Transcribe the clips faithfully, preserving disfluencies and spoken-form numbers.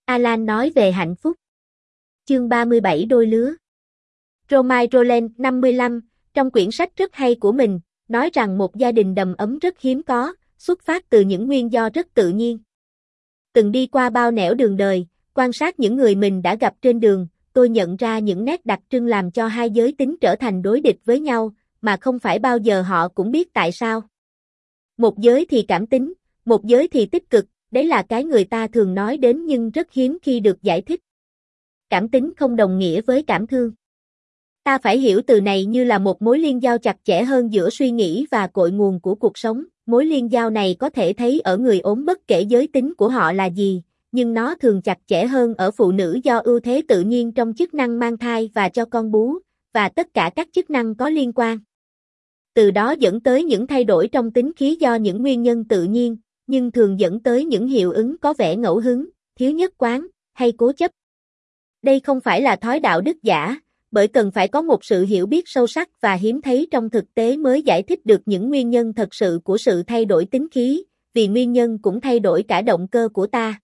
Alan nói về hạnh phúc. Chương ba mươi bảy Đôi lứa. Romain Rolland, năm mươi lăm, trong quyển sách rất hay của mình, nói rằng một gia đình đầm ấm rất hiếm có, xuất phát từ những nguyên do rất tự nhiên. Từng đi qua bao nẻo đường đời, quan sát những người mình đã gặp trên đường, tôi nhận ra những nét đặc trưng làm cho hai giới tính trở thành đối địch với nhau, mà không phải bao giờ họ cũng biết tại sao. Một giới thì cảm tính, một giới thì tích cực, đấy là cái người ta thường nói đến nhưng rất hiếm khi được giải thích. Cảm tính không đồng nghĩa với cảm thương. Ta phải hiểu từ này như là một mối liên giao chặt chẽ hơn giữa suy nghĩ và cội nguồn của cuộc sống. Mối liên giao này có thể thấy ở người ốm bất kể giới tính của họ là gì, nhưng nó thường chặt chẽ hơn ở phụ nữ do ưu thế tự nhiên trong chức năng mang thai và cho con bú, và tất cả các chức năng có liên quan. Từ đó dẫn tới những thay đổi trong tính khí do những nguyên nhân tự nhiên, nhưng thường dẫn tới những hiệu ứng có vẻ ngẫu hứng, thiếu nhất quán, hay cố chấp. Đây không phải là thói đạo đức giả, bởi cần phải có một sự hiểu biết sâu sắc và hiếm thấy trong thực tế mới giải thích được những nguyên nhân thật sự của sự thay đổi tính khí, vì nguyên nhân cũng thay đổi cả động cơ của ta.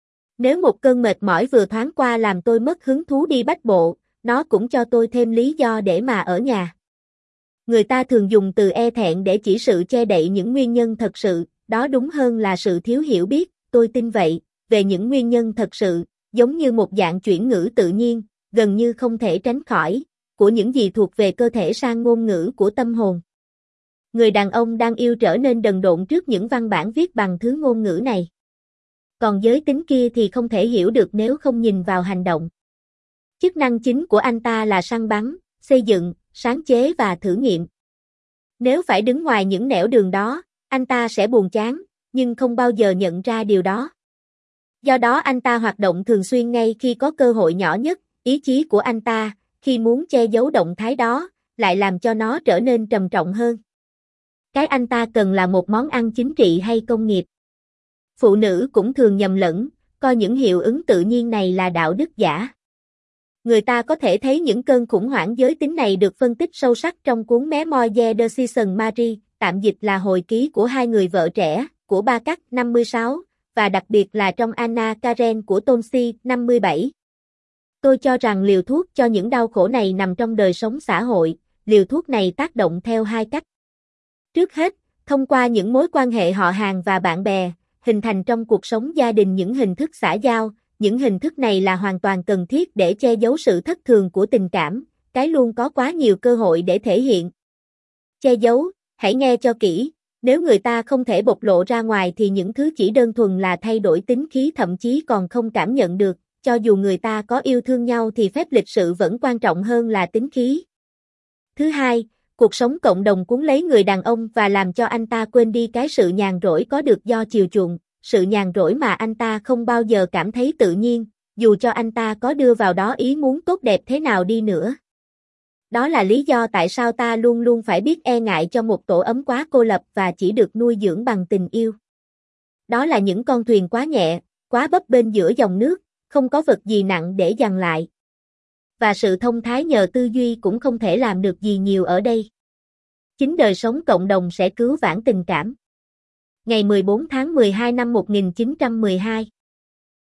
Nếu một cơn mệt mỏi vừa thoáng qua làm tôi mất hứng thú đi bách bộ, nó cũng cho tôi thêm lý do để mà ở nhà. Người ta thường dùng từ e thẹn để chỉ sự che đậy những nguyên nhân thật sự, đó đúng hơn là sự thiếu hiểu biết, tôi tin vậy, về những nguyên nhân thật sự, giống như một dạng chuyển ngữ tự nhiên, gần như không thể tránh khỏi, của những gì thuộc về cơ thể sang ngôn ngữ của tâm hồn. Người đàn ông đang yêu trở nên đần độn trước những văn bản viết bằng thứ ngôn ngữ này. Còn giới tính kia thì không thể hiểu được nếu không nhìn vào hành động. Chức năng chính của anh ta là săn bắn, xây dựng, sáng chế và thử nghiệm. Nếu phải đứng ngoài những nẻo đường đó, anh ta sẽ buồn chán, nhưng không bao giờ nhận ra điều đó. Do đó anh ta hoạt động thường xuyên ngay khi có cơ hội nhỏ nhất, ý chí của anh ta, khi muốn che giấu động thái đó, lại làm cho nó trở nên trầm trọng hơn. Cái anh ta cần là một món ăn chính trị hay công nghiệp. Phụ nữ cũng thường nhầm lẫn, coi những hiệu ứng tự nhiên này là đạo đức giả. Người ta có thể thấy những cơn khủng hoảng giới tính này được phân tích sâu sắc trong cuốn Memoir de Season Marie, tạm dịch là hồi ký của hai người vợ trẻ, của Ba Cắt, năm mươi sáu, và đặc biệt là trong Anna Karen của Tonsi, năm mươi bảy. Tôi cho rằng liều thuốc cho những đau khổ này nằm trong đời sống xã hội, liều thuốc này tác động theo hai cách. Trước hết, thông qua những mối quan hệ họ hàng và bạn bè, hình thành trong cuộc sống gia đình những hình thức xã giao, những hình thức này là hoàn toàn cần thiết để che giấu sự thất thường của tình cảm, cái luôn có quá nhiều cơ hội để thể hiện. Che giấu, hãy nghe cho kỹ, nếu người ta không thể bộc lộ ra ngoài thì những thứ chỉ đơn thuần là thay đổi tính khí thậm chí còn không cảm nhận được, cho dù người ta có yêu thương nhau thì phép lịch sự vẫn quan trọng hơn là tính khí. Thứ hai, cuộc sống cộng đồng cuốn lấy người đàn ông và làm cho anh ta quên đi cái sự nhàn rỗi có được do chiều chuộng, sự nhàn rỗi mà anh ta không bao giờ cảm thấy tự nhiên, dù cho anh ta có đưa vào đó ý muốn tốt đẹp thế nào đi nữa. Đó là lý do tại sao ta luôn luôn phải biết e ngại cho một tổ ấm quá cô lập và chỉ được nuôi dưỡng bằng tình yêu. Đó là những con thuyền quá nhẹ, quá bấp bênh giữa dòng nước, không có vật gì nặng để giằng lại. Và sự thông thái nhờ tư duy cũng không thể làm được gì nhiều ở đây. Chính đời sống cộng đồng sẽ cứu vãn tình cảm. Ngày mười bốn tháng mười hai năm một nghìn chín trăm mười hai